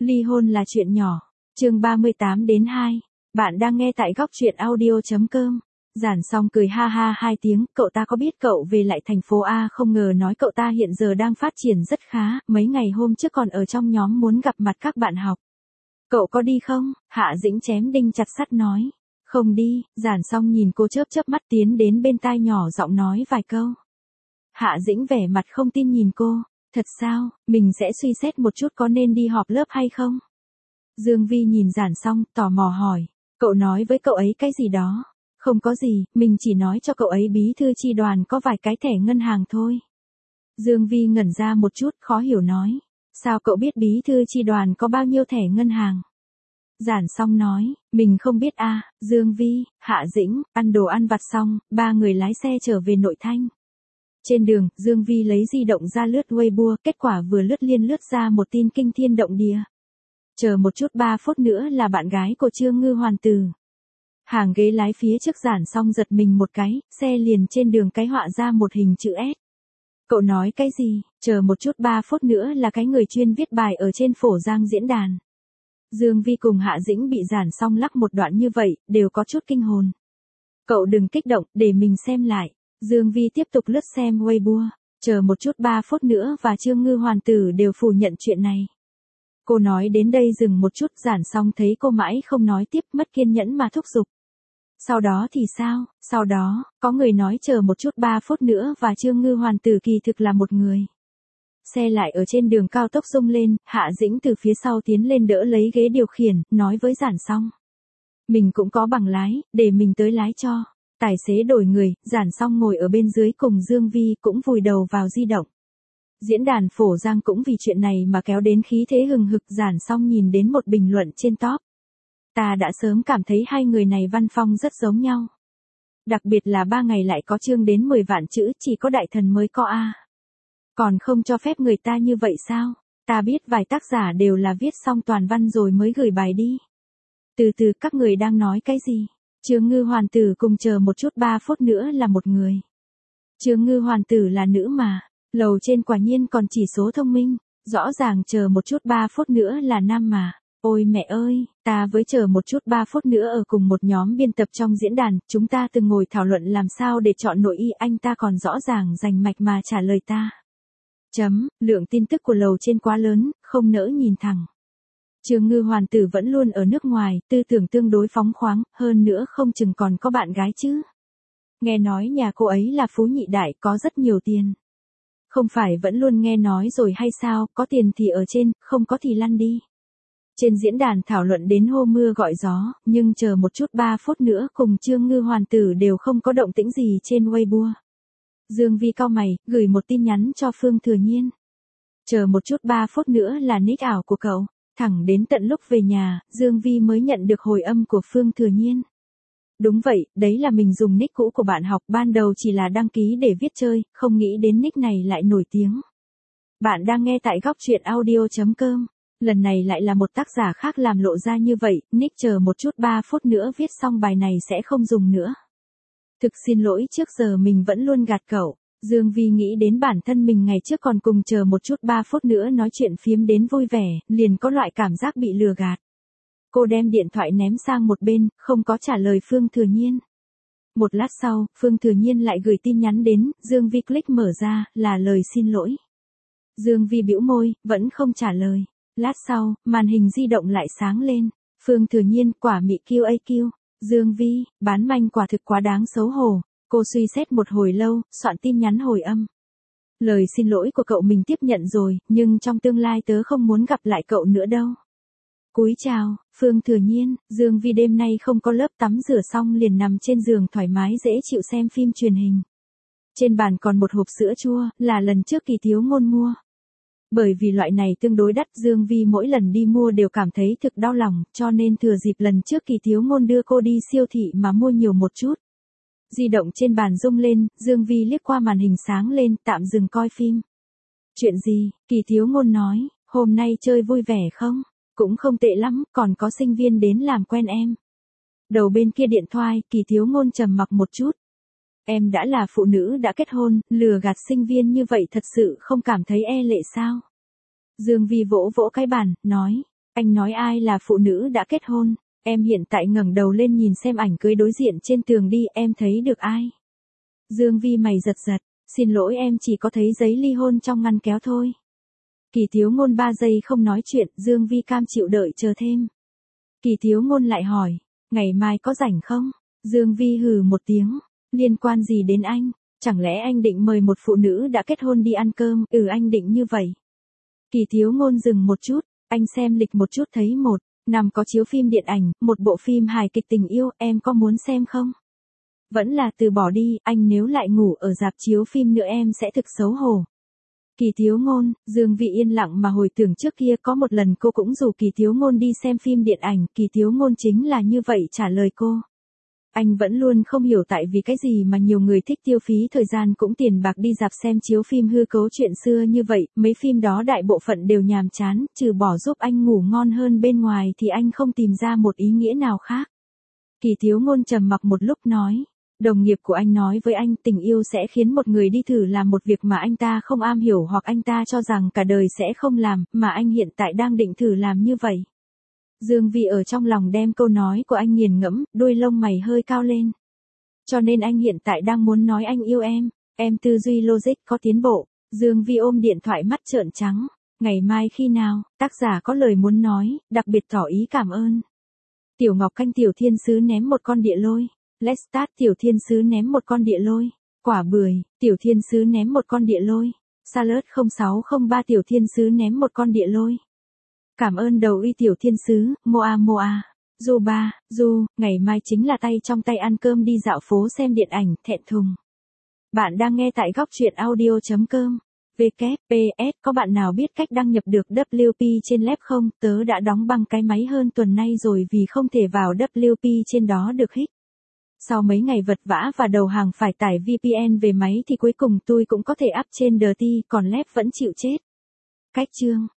Ly hôn là chuyện nhỏ. Chương 38-2. Bạn đang nghe tại góc truyện audio.com. Giản Song cười ha ha hai tiếng, cậu ta có biết cậu về lại thành phố A không, ngờ nói cậu ta hiện giờ đang phát triển rất khá, mấy ngày hôm trước còn ở trong nhóm muốn gặp mặt các bạn học. Cậu có đi không? Hạ Dĩnh chém đinh chặt sắt nói. Không đi. Giản Song nhìn cô chớp chớp mắt tiến đến bên tai nhỏ giọng nói vài câu. Hạ Dĩnh vẻ mặt không tin nhìn cô. Thật sao, mình sẽ suy xét một chút có nên đi họp lớp hay không? Dương Vi nhìn Giản Song, tò mò hỏi. Cậu nói với cậu ấy cái gì đó? Không có gì, mình chỉ nói cho cậu ấy bí thư chi đoàn có vài cái thẻ ngân hàng thôi. Dương Vi ngẩn ra một chút, khó hiểu nói. Sao cậu biết bí thư chi đoàn có bao nhiêu thẻ ngân hàng? Giản Song nói, mình không biết à. Dương Vi, Hạ Dĩnh, ăn đồ ăn vặt xong, ba người lái xe trở về nội thành. Trên đường, Dương Vi lấy di động ra lướt Weibo, kết quả vừa lướt ra một tin kinh thiên động địa. Chờ một chút 3 phút nữa là bạn gái của Trương Ngư Hoàn Tử. Hàng ghế lái phía trước Giản Song giật mình một cái, xe liền trên đường cái họa ra một hình chữ S. Cậu nói cái gì? Chờ một chút 3 phút nữa là cái người chuyên viết bài ở trên Phổ Giang diễn đàn. Dương Vi cùng Hạ Dĩnh bị Giản Song lắc một đoạn như vậy, đều có chút kinh hồn. Cậu đừng kích động, để mình xem lại. Dương Vi tiếp tục lướt xem Weibo. Chờ một chút 3 phút nữa và Trương Ngư Hoàn Tử đều phủ nhận chuyện này. Cô nói đến đây dừng một chút, Giản Song thấy cô mãi không nói tiếp, mất kiên nhẫn mà thúc giục. Sau đó thì sao? Sau đó, có người nói chờ một chút 3 phút nữa và Trương Ngư Hoàn Tử kỳ thực là một người. Xe lại ở trên đường cao tốc rung lên, Hạ Dĩnh từ phía sau tiến lên đỡ lấy ghế điều khiển, nói với Giản Song. Mình cũng có bằng lái, để mình tới lái cho. Tài xế đổi người, Giản Song ngồi ở bên dưới cùng Dương Vi cũng vùi đầu vào di động. Diễn đàn Phổ Giang cũng vì chuyện này mà kéo đến khí thế hừng hực. Giản Song nhìn đến một bình luận trên top. Ta đã sớm cảm thấy hai người này văn phong rất giống nhau. Đặc biệt là 3 ngày lại có chương đến 10 vạn chữ, chỉ có đại thần mới có a. Còn không cho phép người ta như vậy sao? Ta biết vài tác giả đều là viết xong toàn văn rồi mới gửi bài đi. Từ từ, các người đang nói cái gì? Trương Ngư Hoàn Tử cùng chờ một chút 3 phút nữa là một người. Trương Ngư Hoàn Tử là nữ mà. Lầu trên quả nhiên còn chỉ số thông minh. Rõ ràng chờ một chút 3 phút nữa là nam mà. Ôi mẹ ơi, ta với chờ một chút 3 phút nữa ở cùng một nhóm biên tập trong diễn đàn, chúng ta từng ngồi thảo luận làm sao để chọn nội y, anh ta còn rõ ràng rành mạch mà trả lời ta. Lượng tin tức của lầu trên quá lớn, không nỡ nhìn thẳng. Trương Ngư Hoàn Tử vẫn luôn ở nước ngoài, tư tưởng tương đối phóng khoáng, hơn nữa không chừng còn có bạn gái chứ. Nghe nói nhà cô ấy là phú nhị đại, có rất nhiều tiền. Không phải vẫn luôn nghe nói rồi hay sao, có tiền thì ở trên, không có thì lăn đi. Trên diễn đàn thảo luận đến hô mưa gọi gió, nhưng chờ một chút 3 phút nữa cùng Trương Ngư Hoàn Tử đều không có động tĩnh gì trên Weibo. Dương Vi cau mày, gửi một tin nhắn cho Phương Thừa Nhiên. Chờ một chút 3 phút nữa là nick ảo của cậu. Thẳng đến tận lúc về nhà, Dương Vi mới nhận được hồi âm của Phương Thừa Nhiên. Đúng vậy, đấy là mình dùng nick cũ của bạn học, ban đầu chỉ là đăng ký để viết chơi, không nghĩ đến nick này lại nổi tiếng. Bạn đang nghe tại góc truyện audio.com. Lần này lại là một tác giả khác làm lộ ra như vậy, nick chờ một chút 3 phút nữa viết xong bài này sẽ không dùng nữa. Thực xin lỗi, trước giờ mình vẫn luôn gạt cậu. Dương Vi nghĩ đến bản thân mình ngày trước còn cùng chờ một chút 3 phút nữa nói chuyện phiếm đến vui vẻ, liền có loại cảm giác bị lừa gạt. Cô đem điện thoại ném sang một bên, không có trả lời Phương Thừa Nhiên. Một lát sau, Phương Thừa Nhiên lại gửi tin nhắn đến, Dương Vi click mở ra, là lời xin lỗi. Dương Vi bĩu môi, vẫn không trả lời. Lát sau, màn hình di động lại sáng lên. Phương Thừa Nhiên, quả mị QAQ. Dương Vi, bán manh quả thực quá đáng xấu hổ. Cô suy xét một hồi lâu, soạn tin nhắn hồi âm. Lời xin lỗi của cậu mình tiếp nhận rồi, nhưng trong tương lai tớ không muốn gặp lại cậu nữa đâu. Cúi chào, Phương Thừa Nhiên. Dương Vi đêm nay không có lớp, tắm rửa xong liền nằm trên giường thoải mái dễ chịu xem phim truyền hình. Trên bàn còn một hộp sữa chua, là lần trước Kỳ Thiếu Ngôn mua. Bởi vì loại này tương đối đắt, Dương Vi mỗi lần đi mua đều cảm thấy thực đau lòng, cho nên thừa dịp lần trước Kỳ Thiếu Ngôn đưa cô đi siêu thị mà mua nhiều một chút. Di động trên bàn rung lên, Dương Vi liếc qua màn hình sáng lên, tạm dừng coi phim. Chuyện gì? Kỳ Thiếu Ngôn nói, hôm nay chơi vui vẻ không? Cũng không tệ lắm, còn có sinh viên đến làm quen em. Đầu bên kia điện thoại, Kỳ Thiếu Ngôn trầm mặc một chút. Em đã là phụ nữ đã kết hôn, lừa gạt sinh viên như vậy thật sự không cảm thấy e lệ sao? Dương Vi vỗ vỗ cái bàn, nói, Anh nói ai là phụ nữ đã kết hôn? Em hiện tại ngẩng đầu lên nhìn xem ảnh cưới đối diện trên tường đi, em thấy được ai? Dương Vi mày giật giật, xin lỗi em chỉ có thấy giấy ly hôn trong ngăn kéo thôi. Kỳ Thiếu Ngôn 3 giây không nói chuyện, Dương Vi cam chịu đợi chờ thêm. Kỳ Thiếu Ngôn lại hỏi, ngày mai có rảnh không? Dương Vi hừ một tiếng, liên quan gì đến anh? Chẳng lẽ anh định mời một phụ nữ đã kết hôn đi ăn cơm? Anh định như vậy. Kỳ Thiếu Ngôn dừng một chút, anh xem lịch một chút thấy 1/5 có chiếu phim điện ảnh, một bộ phim hài kịch tình yêu, em có muốn xem không? Vẫn là từ bỏ đi, anh nếu lại ngủ ở rạp chiếu phim nữa em sẽ thực xấu hổ. Kỳ Thiếu Ngôn, Dương Vi yên lặng mà hồi tưởng trước kia có một lần cô cũng rủ Kỳ Thiếu Ngôn đi xem phim điện ảnh, Kỳ Thiếu Ngôn chính là như vậy trả lời cô. Anh vẫn luôn không hiểu tại vì cái gì mà nhiều người thích tiêu phí thời gian cũng tiền bạc đi rạp xem chiếu phim hư cấu chuyện xưa như vậy, mấy phim đó đại bộ phận đều nhàm chán, trừ bỏ giúp anh ngủ ngon hơn bên ngoài thì anh không tìm ra một ý nghĩa nào khác. Kỳ Thiếu Ngôn trầm mặc một lúc nói. Đồng nghiệp của anh nói với anh tình yêu sẽ khiến một người đi thử làm một việc mà anh ta không am hiểu hoặc anh ta cho rằng cả đời sẽ không làm, mà anh hiện tại đang định thử làm như vậy. Dương Vi ở trong lòng đem câu nói của anh nghiền ngẫm, đuôi lông mày hơi cao lên. Cho nên anh hiện tại đang muốn nói anh yêu em tư duy logic có tiến bộ. Dương Vi ôm điện thoại mắt trợn trắng. Ngày mai khi nào, tác giả có lời muốn nói, đặc biệt tỏ ý cảm ơn. Tiểu Ngọc Canh Tiểu Thiên Sứ ném một con địa lôi. Let's start Tiểu Thiên Sứ ném một con địa lôi. Quả bưởi, Tiểu Thiên Sứ ném một con địa lôi. Salad 0603 Tiểu Thiên Sứ ném một con địa lôi. Cảm ơn đầu y Tiểu Thiên Sứ, Moa. Du, ngày mai chính là tay trong tay ăn cơm đi dạo phố xem điện ảnh, thẹn thùng. Bạn đang nghe tại góc truyện audio.com. WPS, có bạn nào biết cách đăng nhập được WP trên Lab không? Tớ đã đóng băng cái máy hơn tuần nay rồi vì không thể vào WP trên đó được hích. Sau mấy ngày vật vã và đầu hàng phải tải VPN về máy thì cuối cùng tôi cũng có thể up trên DT, còn Lab vẫn chịu chết. Cách chương